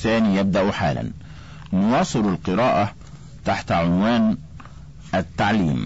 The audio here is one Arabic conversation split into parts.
الثاني يبدأ حالا. نواصل القراءة تحت عنوان التعليم.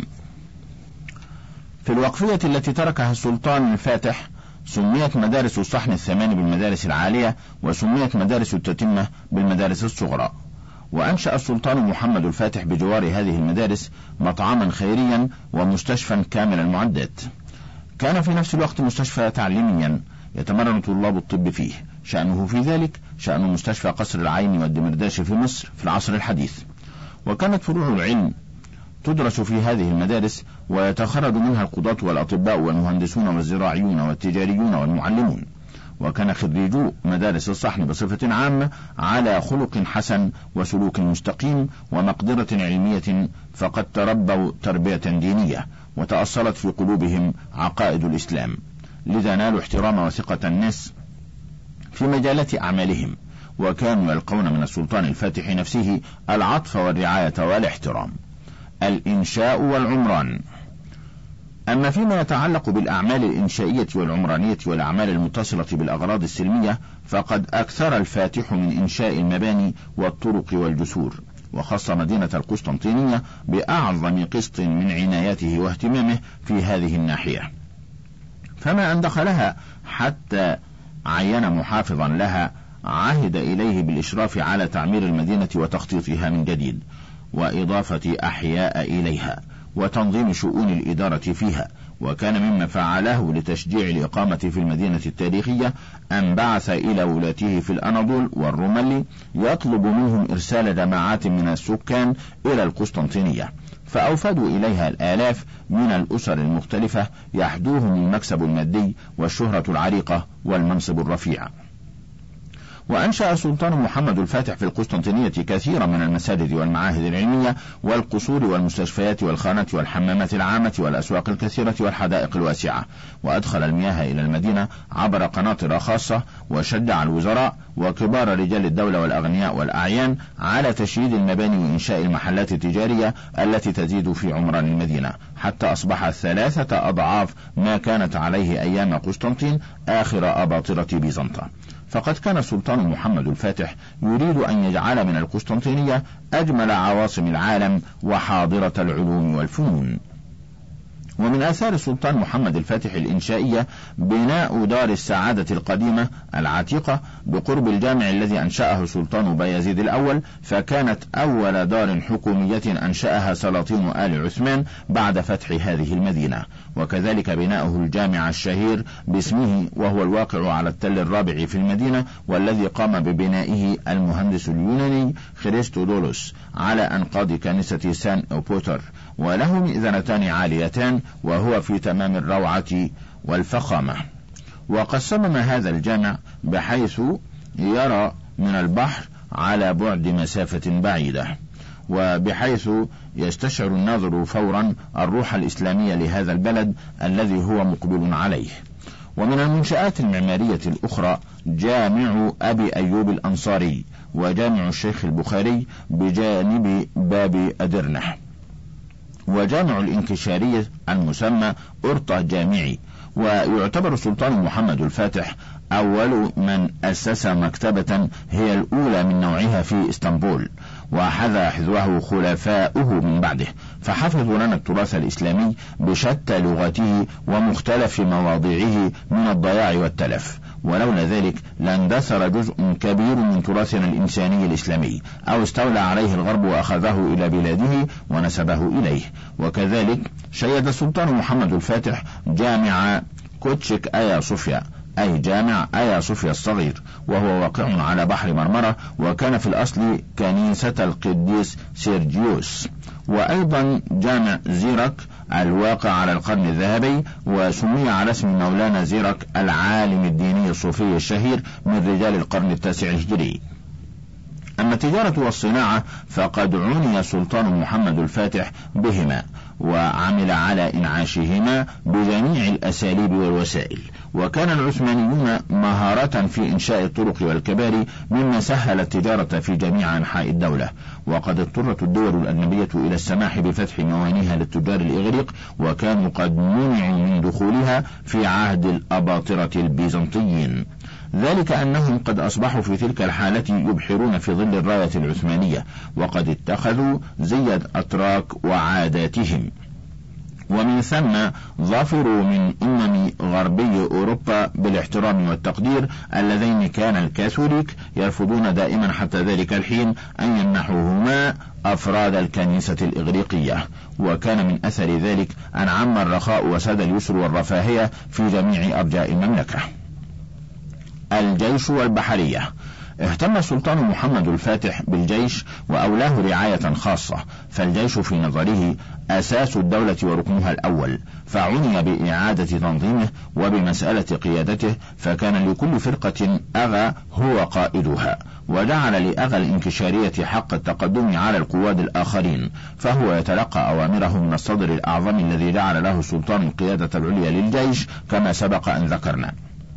في الوقفية التي تركها السلطان الفاتح سميت مدارس الصحن الثمان بالمدارس العالية، وسميت مدارس التتمة بالمدارس الصغرى. وأنشأ السلطان محمد الفاتح بجوار هذه المدارس مطعما خيريا ومستشفى كامل المعدات. كان في نفس الوقت مستشفى تعليميا يتمرن طلاب الطب فيه، شأنه في ذلك شأن مستشفى قصر العين والدمرداش في مصر في العصر الحديث. وكانت فروع العلم تدرس في هذه المدارس، ويتخرج منها القضاة والأطباء والمهندسون والزراعيون والتجاريون والمعلمون. وكان خريجو مدارس الصحن بصفة عامة على خلق حسن وسلوك مستقيم ومقدرة علمية، فقد تربوا تربية دينية وتأصلت في قلوبهم عقائد الإسلام، لذا نالوا احترام وثقة الناس في مجالات أعمالهم، وكانوا يلقون من السلطان الفاتح نفسه العطف والرعاية والاحترام. الإنشاء والعمران. أما فيما يتعلق بالأعمال الإنشائية والعمرانية والأعمال المتصلة بالأغراض السلمية، فقد أكثر الفاتح من إنشاء المباني والطرق والجسور، وخص مدينة القسطنطينية بأعظم قسط من عنايته واهتمامه في هذه الناحية، فما أن دخلها حتى عين محافظا لها عهد إليه بالإشراف على تعمير المدينة وتخطيطها من جديد، وإضافة أحياء إليها، وتنظيم شؤون الإدارة فيها. وكان مما فعله لتشجيع الإقامة في المدينة التاريخية أن بعث إلى ولاته في الأناضول والرمل يطلب منهم إرسال جماعات من السكان إلى القسطنطينية، فأوفدوا إليها الآلاف من الأسر المختلفة يحدوهم المكسب المادي والشهرة العريقة والمنصب الرفيع. وأنشأ السلطان محمد الفاتح في القسطنطينية كثيرا من المساجد والمعاهد العلمية والقصور والمستشفيات والخانات والحمامات العامة والأسواق الكثيرة والحدائق الواسعة، وأدخل المياه إلى المدينة عبر قناطر خاصة، وشجع الوزراء وكبار رجال الدولة والأغنياء والأعيان على تشييد المباني وإنشاء المحلات التجارية التي تزيد في عمران المدينة، حتى أصبحت 3 أضعاف ما كانت عليه أيام قسطنطين آخر أباطرة بيزنطة. فقد كان السلطان محمد الفاتح يريد أن يجعل من القسطنطينية أجمل عواصم العالم وحاضرة العلوم والفنون. ومن آثار السلطان محمد الفاتح الإنشائية بناء دار السعادة القديمة العتيقة بقرب الجامع الذي أنشأه سلطان بايزيد الأول، فكانت أول دار حكومية أنشأها سلاطين آل عثمان بعد فتح هذه المدينة. وكذلك بناؤه الجامع الشهير باسمه، وهو الواقع على التل الرابع في المدينة، والذي قام ببنائه المهندس اليوناني خريستودولوس على أنقاض كنيسة سان أوبوتر، وله مئذنتان عاليتان، وهو في تمام الروعة والفخامة. وقد صمم هذا الجامع بحيث يرى من البحر على بعد مسافة بعيدة، وبحيث يستشعر الناظر فورا الروح الإسلامية لهذا البلد الذي هو مقبل عليه. ومن المنشآت المعمارية الأخرى جامع أبي أيوب الأنصاري، وجامع الشيخ البخاري بجانب باب أدرنح، وجامع الإنكشارية المسمى أرطة جامعي. ويعتبر السلطان محمد الفاتح أول من أسس مكتبة هي الأولى من نوعها في إسطنبول، وحذا حذوه خلفاؤه من بعده، فحفظوا لنا التراث الإسلامي بشتى لغاته ومختلف مواضيعه من الضياع والتلف، ولولا ذلك لاندثر جزء كبير من تراثنا الإنساني الإسلامي، أو استولى عليه الغرب وأخذه إلى بلاده ونسبه إليه. وكذلك شيد السلطان محمد الفاتح جامع كوتشك آيا صوفيا، أي جامع آيا صوفيا الصغير، وهو واقع على بحر مرمرة، وكان في الأصل كنيسة القديس سيرجيوس. وأيضا جامع زيرك الواقع على القرن الذهبي، وسمي على اسم مولانا زيرك العالم الديني الصوفي الشهير من رجال القرن التاسع الهجري. أما التجارة والصناعة فقد عني السلطان محمد الفاتح بهما، وعمل على إنعاشهما بجميع الأساليب والوسائل. وكان العثمانيون مهارة في إنشاء الطرق والكباري، مما سهل التجارة في جميع أنحاء الدولة. وقد اضطرت الدول الأجنبية إلى السماح بفتح موانيها للتجار الإغريق، وكانوا قد منعوا من دخولها في عهد الأباطرة البيزنطيين. ذلك أنهم قد أصبحوا في تلك الحالة يبحرون في ظل الراية العثمانية، وقد اتخذوا زي الأتراك وعاداتهم، ومن ثم ظفروا من غربي أوروبا بالاحترام والتقدير اللذين كان الكاثوليك يرفضون دائما حتى ذلك الحين أن يمنحوهما أفراد الكنيسة الإغريقية. وكان من أثر ذلك أن عم الرخاء وساد اليسر والرفاهية في جميع أرجاء المملكة. الجيش والبحرية. اهتم السلطان محمد الفاتح بالجيش وأولاه رعاية خاصة، فالجيش في نظره أساس الدولة وركنها الأول، فعني بإعادة تنظيمه وبمسألة قيادته، فكان لكل فرقة أغا هو قائدها، وجعل لأغا الانكشارية حق التقدم على القواد الآخرين، فهو يتلقى أوامره من الصدر الأعظم الذي جعل له السلطان القيادة العليا للجيش كما سبق أن ذكرنا.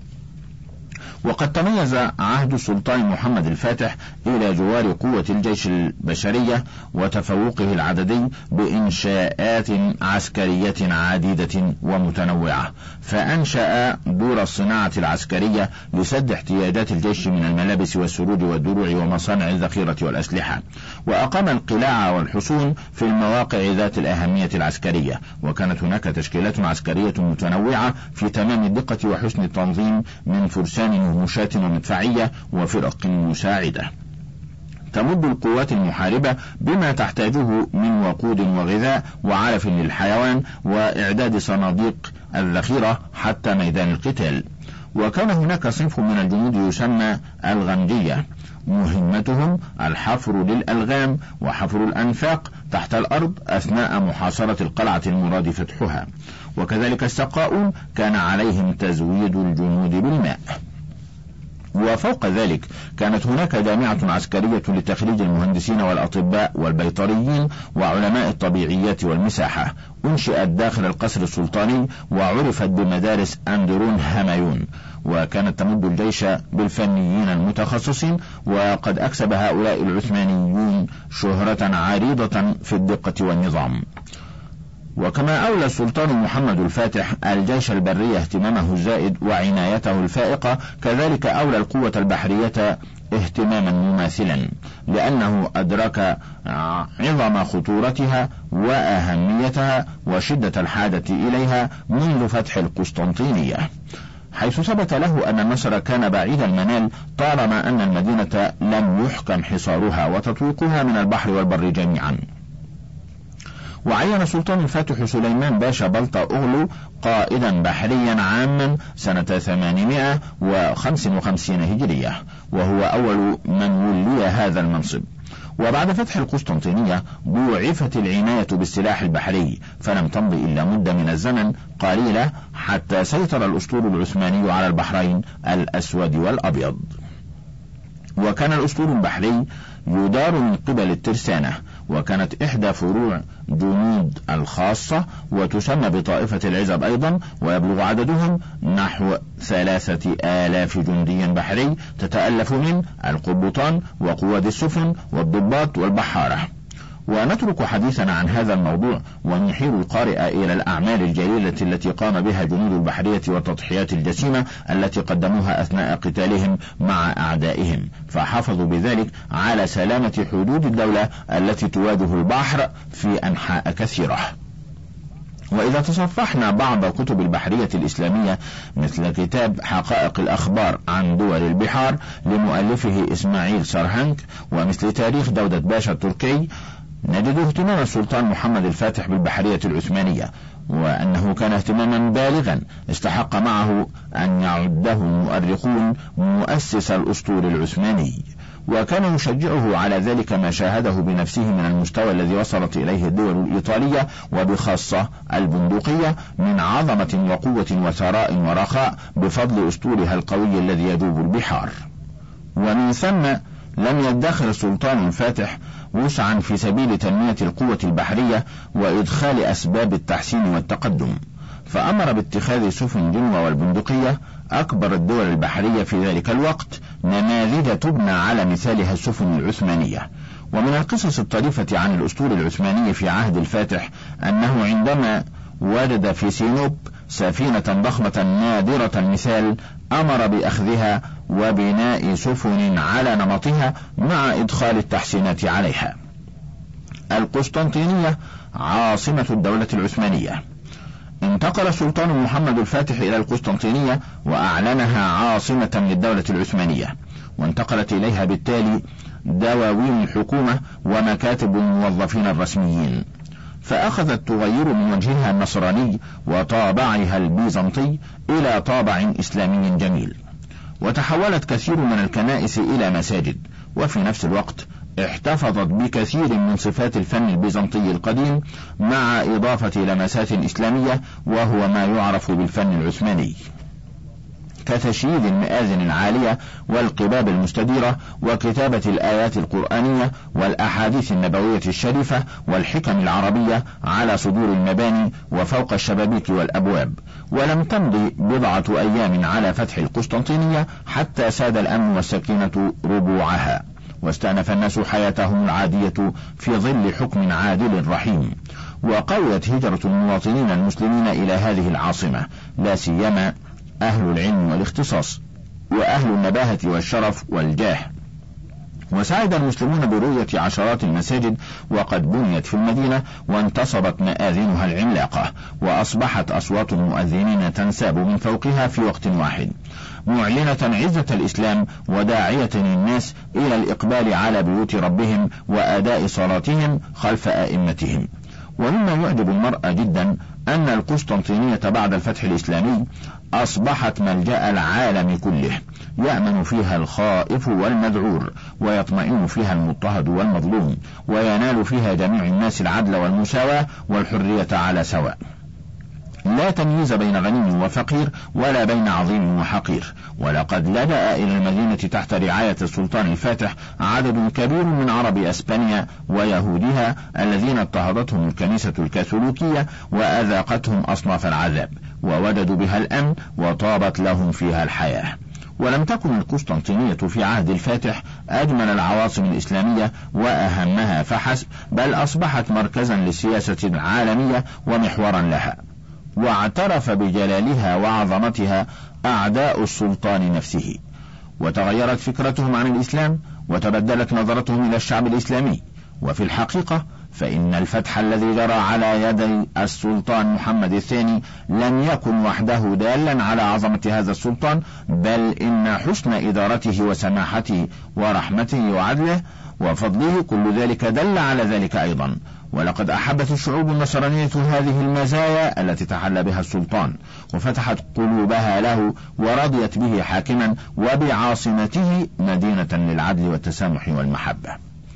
وقد تميز عهد السلطان محمد الفاتح إلى جوار قوة الجيش البشرية وتفوقه العددي بإنشاءات عسكرية عديدة ومتنوعة، فأنشأ دور الصناعة العسكرية لسد احتياجات الجيش من الملابس والسروج والدروع ومصانع الذخيرة والأسلحة، وأقام القلاع والحصون في المواقع ذات الأهمية العسكرية، وكانت هناك تشكيلات عسكرية متنوعة في تمام الدقة وحسن التنظيم من فرسان ومشاة ومدفعية وفرق مساعدة، تمد القوات المحاربة بما تحتاجه من وقود وغذاء وعلف للحيوان وإعداد صناديق الذخيرة حتى ميدان القتال. وكان هناك صنف من الجنود يسمى الغمدية، مهمتهم الحفر للألغام وحفر الأنفاق تحت الأرض أثناء محاصرة القلعة المراد فتحها، وكذلك السقاؤون كان عليهم تزويد الجنود بالماء. وفوق ذلك كانت هناك جامعة عسكرية لتخريج المهندسين والأطباء والبيطريين وعلماء الطبيعيات والمساحة، أنشئت داخل القصر السلطاني وعرفت بمدارس أندرون هامايون، وكانت تمد الجيش بالفنيين المتخصصين، وقد أكسب هؤلاء العثمانيون شهرة عريضة في الدقة والنظام. وكما أولى السلطان محمد الفاتح الجيش البري اهتمامه الزائد وعنايته الفائقة، كذلك أولى القوة البحرية اهتماما مماثلا، لأنه أدرك عظم خطورتها وأهميتها وشدة الحاجة إليها منذ فتح القسطنطينية، حيث ثبت له أن النصر كان بعيد المنال طالما أن المدينة لم يحكم حصارها وتطويقها من البحر والبر جميعا. وعين السلطان الفاتح سليمان باشا بلطة أغلو قائدا بحريا عاما سنة 855 هجرية، وهو أول من ولي هذا المنصب. وبعد فتح القسطنطينية ضوعفت العناية بالسلاح البحري، فلم تمض إلا مدة من الزمن قليلة حتى سيطر الأسطول العثماني على البحرين الأسود والأبيض. وكان الأسطول البحري يدار من قبل الترسانة، وكانت إحدى فروع جنود الخاصة، وتسمى بطائفة العزب أيضا، ويبلغ عددهم نحو 3000 جندي بحري تتألف من القبطان وقواد السفن والضباط والبحارة. ونترك حديثنا عن هذا الموضوع ونحيل القارئ إلى الأعمال الجليلة التي قام بها جنود البحرية والتضحيات الجسيمة التي قدموها أثناء قتالهم مع أعدائهم، فحافظوا بذلك على سلامة حدود الدولة التي تواجه البحر في أنحاء كثيرة. وإذا تصفحنا بعض كتب البحرية الإسلامية مثل كتاب حقائق الأخبار عن دول البحار لمؤلفه إسماعيل سرهنك، ومثل تاريخ دودة باشا التركي، نجد اهتمام السلطان محمد الفاتح بالبحرية العثمانية، وأنه كان اهتماما بالغا استحق معه أن يعده المؤرخون مؤسس الأسطول العثماني، وكان يشجعه على ذلك ما شاهده بنفسه من المستوى الذي وصلت إليه الدول الإيطالية وبخاصة البندقية من عظمة وقوة وثراء ورخاء بفضل أسطولها القوي الذي يجوب البحار. ومن ثم لم يدخر السلطان الفاتح وسعا في سبيل تنمية القوة البحرية وإدخال أسباب التحسين والتقدم، فأمر باتخاذ سفن جنوة والبندقية أكبر الدول البحرية في ذلك الوقت نماذج تبنى على مثالها السفن العثمانية. ومن القصص الطريفة عن الأسطول العثماني في عهد الفاتح أنه عندما وجد في سينوب سفينة ضخمة نادرة المثال أمر بأخذها وبناء سفن على نمطها مع إدخال التحسينات عليها. القسطنطينية عاصمة الدولة العثمانية. انتقل السلطان محمد الفاتح إلى القسطنطينية وأعلنها عاصمة للدولة العثمانية، وانتقلت إليها بالتالي دواوين الحكومة ومكاتب الموظفين الرسميين، فأخذت تغير من وجهها النصراني وطابعها البيزنطي إلى طابع إسلامي جميل، وتحولت كثير من الكنائس إلى مساجد، وفي نفس الوقت احتفظت بكثير من صفات الفن البيزنطي القديم مع إضافة لمسات إسلامية، وهو ما يعرف بالفن العثماني، كتشييد المآذن العالية والقباب المستديرة وكتابة الآيات القرآنية والأحاديث النبوية الشريفة والحكم العربية على صدور المباني وفوق الشبابيك والأبواب. ولم تمض بضعة أيام على فتح القسطنطينية حتى ساد الأمن والسكينة ربوعها، واستأنف الناس حياتهم العادية في ظل حكم عادل رحيم، وقويت هجرة المواطنين المسلمين إلى هذه العاصمة، لا سيما أهل العلم والاختصاص وأهل النباهة والشرف والجاه. وسعد المسلمون برؤية عشرات المساجد وقد بنيت في المدينة وانتصبت مآذنها العملاقة، وأصبحت أصوات المؤذنين تنساب من فوقها في وقت واحد، معلنة عزة الإسلام وداعية الناس إلى الإقبال على بيوت ربهم وأداء صلاتهم خلف أئمتهم. ومما يعجب المرء جدا أن القسطنطينية بعد الفتح الإسلامي أصبحت ملجأ العالم كله، يأمن فيها الخائف والمذعور، ويطمئن فيها المضطهد والمظلوم، وينال فيها جميع الناس العدل والمساواة والحرية على سواء، لا تمييز بين غني وفقير ولا بين عظيم وحقير. ولقد لجأ إلى المدينة تحت رعاية السلطان الفاتح عدد كبير من عرب أسبانيا ويهودها الذين اضطهدتهم الكنيسة الكاثوليكية وأذاقتهم أصناف العذاب، ووجدوا بها الأمن وطابت لهم فيها الحياة. ولم تكن القسطنطينية في عهد الفاتح أجمل العواصم الإسلامية وأهمها فحسب، بل أصبحت مركزا للسياسة العالمية ومحورا لها، واعترف بجلالها وعظمتها أعداء السلطان نفسه، وتغيرت فكرتهم عن الإسلام وتبدلت نظرتهم إلى الشعب الإسلامي. وفي الحقيقة فإن الفتح الذي جرى على يدي السلطان محمد الثاني لم يكن وحده دالا على عظمة هذا السلطان، بل إن حسن إدارته وسماحته ورحمته وعدله وفضله كل ذلك دل على ذلك أيضا. ولقد أحبت الشعوب النصرانية هذه المزايا التي تحلى بها السلطان، وفتحت قلوبها له ورضيت به حاكما وبعاصمته مدينة للعدل والتسامح والمحبة.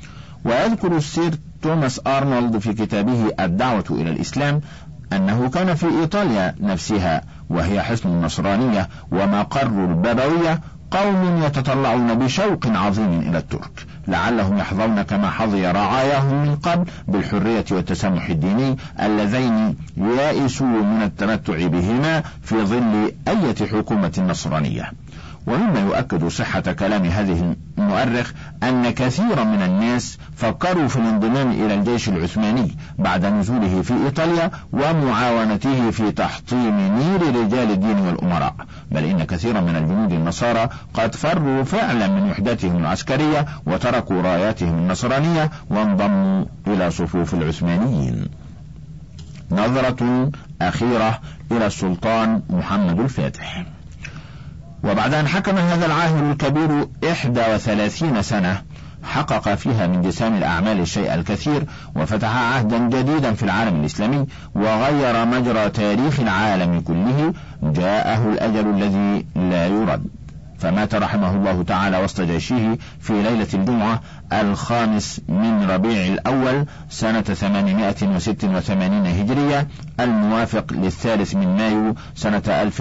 ويذكر السير توماس أرنولد في كتابه الدعوة إلى الإسلام أنه كان في إيطاليا نفسها، وهي حصن النصرانية ومقر البابوية، قوم يتطلعون بشوق عظيم إلى الترك، لعلهم يحظون كما حظي رعاياهم من قبل بالحرية والتسامح الديني اللذين يائسوا من التمتع بهما في ظل أية حكومة نصرانية. ومما يؤكد صحة كلام هذه المؤرخ أن كثيرا من الناس فكروا في الانضمام إلى الجيش العثماني بعد نزوله في إيطاليا ومعاونته في تحطيم نير رجال الدين والأمراء، بل إن كثيرا من الجنود النصارى قد فروا فعلا من وحدتهم العسكرية وتركوا راياتهم النصرانية وانضموا إلى صفوف العثمانيين. نظرة أخيرة إلى السلطان محمد الفاتح. وبعد أن حكم هذا العاهل الكبير 31 سنة، حقق فيها من جسام الأعمال الشيء الكثير، وفتح عهدا جديدا في العالم الإسلامي، وغير مجرى تاريخ العالم كله. جاءه الأجل الذي لا يرد، فمات رحمه الله تعالى وسط جيشه في ليلة الجمعة 5 من ربيع الأول سنة 886 هجرية، الموافق 3 من مايو سنة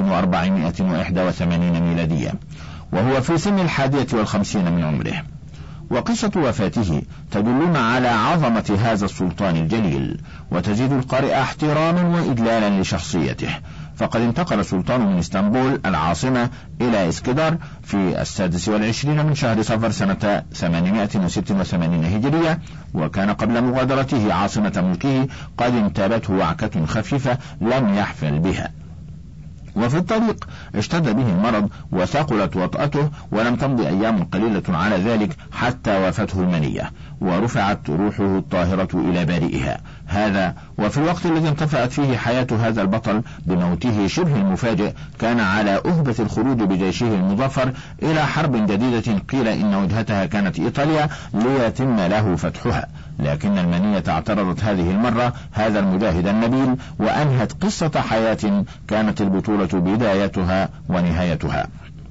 1481 ميلادية، وهو في سن 51 من عمره. وقصة وفاته تدلنا على عظمة هذا السلطان الجليل، وتزيد القارئ احتراما وإجلالا لشخصيته. فقد انتقل السلطان من اسطنبول العاصمة إلى اسكندر في 26 من شهر صفر سنة 886 هجرية، وكان قبل مغادرته عاصمة ملكه قد انتابته وعكة خفيفة لم يحفل بها. وفي الطريق اشتد به المرض وثقلت وطأته، ولم تمض أيام قليلة على ذلك حتى وافته المنية ورفعت روحه الطاهرة إلى بارئها. هذا وفي الوقت الذي انطفأت فيه حياة هذا البطل بموته شبه المفاجئ، كان على أهبة الخروج بجيشه المظفر إلى حرب جديدة قيل إن وجهتها كانت إيطاليا ليتم له فتحها، لكن المنية اعترضت هذه المرة هذا المجاهد النبيل، وأنهت قصة حياة كانت البطولة بدايتها ونهايتها.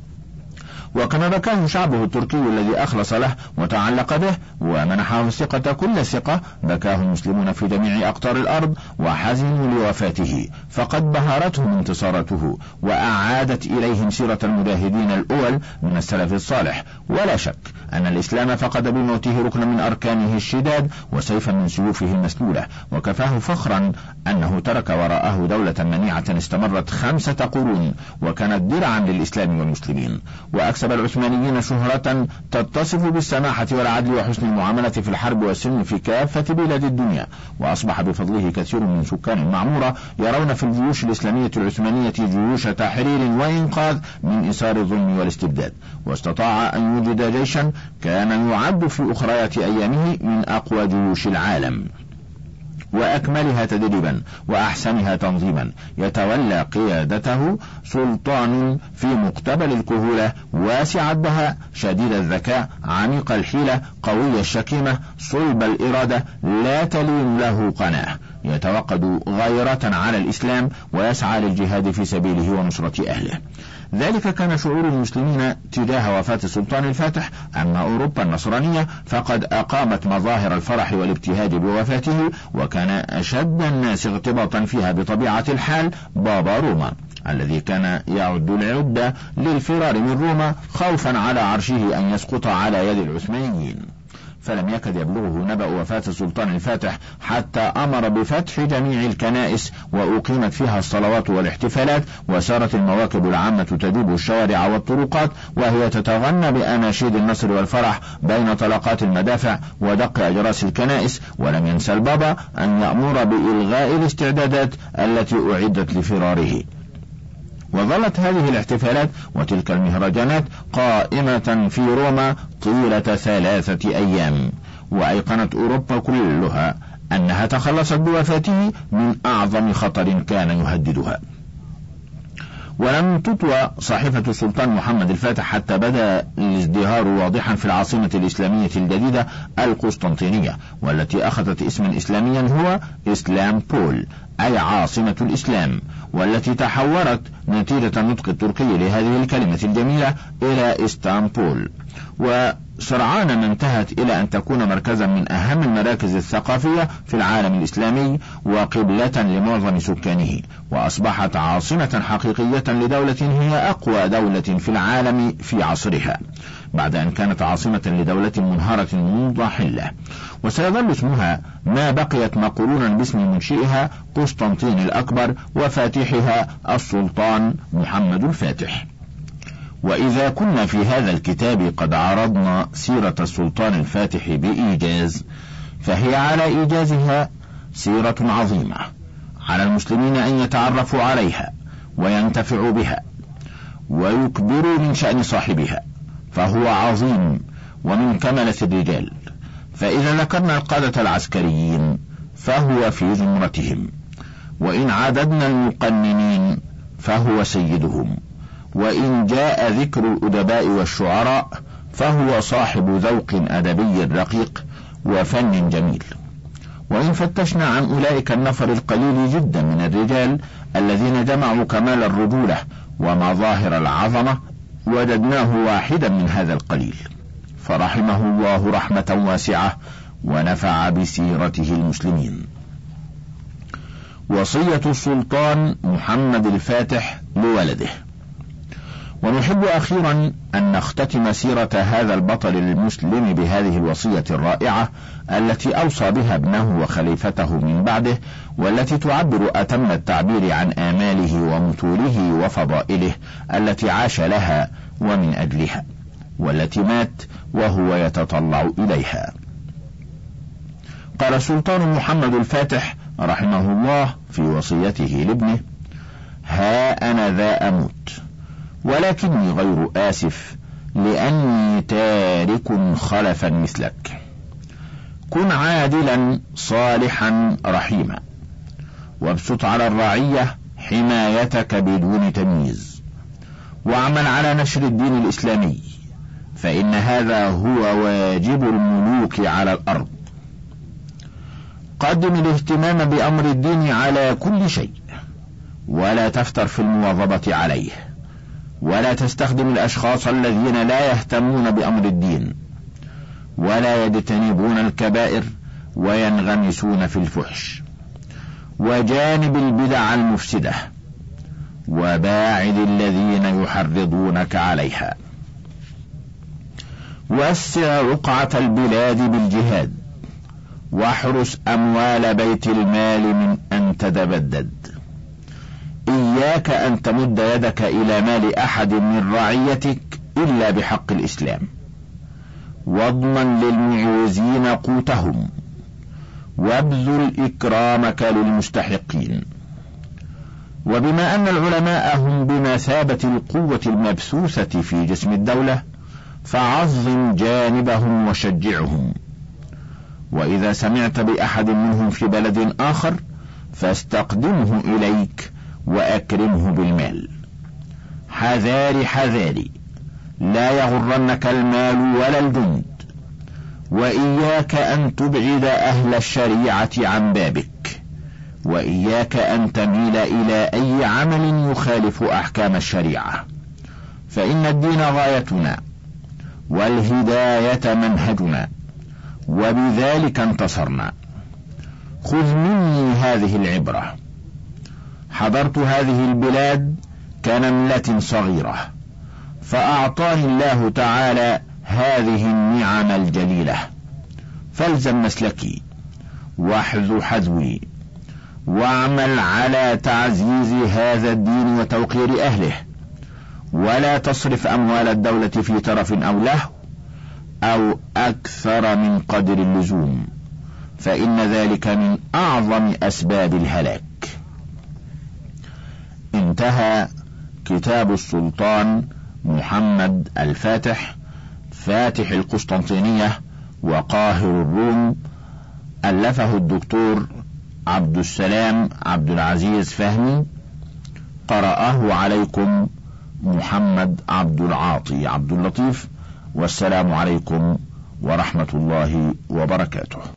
وكما بكاه شعبه التركي الذي أخلص له وتعلق به ومنحه الثقة كل الثقة، بكاه المسلمون في جميع أقطار الأرض وحزنوا لوفاته، فقد بهرتهم انتصارته وأعادت إليهم سيرة المجاهدين الأول من السلف الصالح. ولا شك أن الإسلام فقد بموته ركنا من أركانه الشداد وسيفا من سيوفه المسلولة، وكفاه فخرا أنه ترك وراءه دولة منيعة استمرت 5 قرون وكانت درعا للإسلام والمسلمين. وأكسب العثمانيين شهرة تتصف بالسماحة والعدل وحسن المعاملة في الحرب والسلم في كافة بلاد الدنيا، وأصبح بفضله كثير من سكان المعمورة يرون في الجيوش الإسلامية العثمانية جيوش تحرير وإنقاذ من إثار الظلم والاستبداد، واستطاع أن يوجد جيشا كان يعد في أخريات أيامه من أقوى جيوش العالم وأكملها تدريبا وأحسنها تنظيما، يتولى قيادته سلطان في مقتبل الكهولة واسع الدهاء شديد الذكاء عميق الحيلة قوي الشكيمة صلب الإرادة لا تلين له قناة، يتوقد غيرة على الإسلام ويسعى للجهاد في سبيله ونصرة أهله. ذلك كان شعور المسلمين تجاه وفاة السلطان الفاتح. أما أوروبا النصرانية فقد أقامت مظاهر الفرح والابتهاج بوفاته، وكان أشد الناس ارتباطا فيها بطبيعة الحال بابا روما الذي كان يعد العدة للفرار من روما خوفا على عرشه أن يسقط على يد العثمانيين، فلم يكد يبلغه نبأ وفاة السلطان الفاتح حتى أمر بفتح جميع الكنائس وأقيمت فيها الصلوات والاحتفالات، وسارت المواكب العامة تدوب الشوارع والطرقات وهي تتغنى بأناشيد النصر والفرح بين طلقات المدافع ودق أجراس الكنائس. ولم ينسى البابا أن يأمر بإلغاء الاستعدادات التي أعدت لفراره. وظلت هذه الاحتفالات وتلك المهرجانات قائمة في روما طيلة 3 أيام، وأيقنت أوروبا كلها أنها تخلصت بوفاته من أعظم خطر كان يهددها. ولم تطوى صحيفة السلطان محمد الفاتح حتى بدأ الازدهار واضحا في العاصمة الإسلامية الجديدة القسطنطينية، والتي أخذت اسما إسلاميا هو إسلام بول أي عاصمة الإسلام، والتي تحورت نتيجة النطق التركي لهذه الكلمة الجميلة إلى إسطنبول، وسرعان ما انتهت إلى أن تكون مركزا من أهم المراكز الثقافية في العالم الإسلامي وقبلة لمعظم سكانه، وأصبحت عاصمة حقيقية لدولة هي أقوى دولة في العالم في عصرها، بعد أن كانت عاصمة لدولة منهارة مضحلة. وسيظل اسمها ما بقيت مقرونا باسم منشئها قسطنطين الأكبر وفاتحها السلطان محمد الفاتح. وإذا كنا في هذا الكتاب قد عرضنا سيرة السلطان الفاتح بإيجاز، فهي على إيجازها سيرة عظيمة على المسلمين أن يتعرفوا عليها وينتفعوا بها ويكبروا من شأن صاحبها، فهو عظيم ومن كملة الرجال. فإذا ذكرنا القادة العسكريين فهو في زمرتهم، وإن عددنا المقننين فهو سيدهم، وإن جاء ذكر الأدباء والشعراء فهو صاحب ذوق أدبي رقيق وفن جميل. وإن فتشنا عن أولئك النفر القليل جدا من الرجال الذين جمعوا كمال الرجولة ومظاهر العظمة وجدناه واحدا من هذا القليل، فرحمه الله رحمة واسعة ونفع بسيرته المسلمين. وصية السلطان محمد الفاتح لولده. ونحب أخيرا أن نختتم سيرة هذا البطل المسلم بهذه الوصية الرائعة التي أوصى بها ابنه وخليفته من بعده، والتي تعبر أتم التعبير عن آماله ومثوله وفضائله التي عاش لها ومن أجلها، والتي مات وهو يتطلع إليها. قال السلطان محمد الفاتح رحمه الله في وصيته لابنه: ها أنا ذا أموت، ولكني غير آسف لأني تارك خلفا مثلك. كن عادلا صالحا رحيما، وابسط على الرعية حمايتك بدون تمييز، واعمل على نشر الدين الإسلامي، فإن هذا هو واجب الملوك على الأرض. قدم الاهتمام بأمر الدين على كل شيء، ولا تفتر في المواظبة عليه، ولا تستخدم الأشخاص الذين لا يهتمون بأمر الدين ولا يجتنبون الكبائر وينغمسون في الفحش، وجانب البدع المفسدة، وباعد الذين يحرضونك عليها. وسع رقعة البلاد بالجهاد، واحرس أموال بيت المال من أن تتبدد. إياك أن تمد يدك إلى مال أحد من رعيتك إلا بحق الإسلام، واضمن للمعوزين قوتهم، وابذل إكرامك للمستحقين. وبما أن العلماء هم بمثابة القوة المبثوثة في جسم الدولة، فعظم جانبهم وشجعهم، وإذا سمعت بأحد منهم في بلد آخر فاستقدمه إليك وأكرمه بالمال. حذاري حذاري، لا يغرنك المال ولا الجند، وإياك أن تبعد أهل الشريعة عن بابك، وإياك أن تميل إلى أي عمل يخالف أحكام الشريعة، فإن الدين غايتنا والهداية منهجنا، وبذلك انتصرنا. خذ مني هذه العبرة. حضرت هذه البلاد كنملة صغيرة، فأعطاني الله تعالى هذه النعم الجليلة، فالزم مسلكي واحذو حذوي، واعمل على تعزيز هذا الدين وتوقير أهله، ولا تصرف أموال الدولة في ترف أو لهو أو أكثر من قدر اللزوم، فإن ذلك من أعظم أسباب الهلاك. انتهى كتاب السلطان محمد الفاتح، فاتح القسطنطينية وقاهر الروم، ألفه الدكتور عبد السلام عبد العزيز فهمي، قرأه عليكم محمد عبد العاطي عبد اللطيف، والسلام عليكم ورحمة الله وبركاته.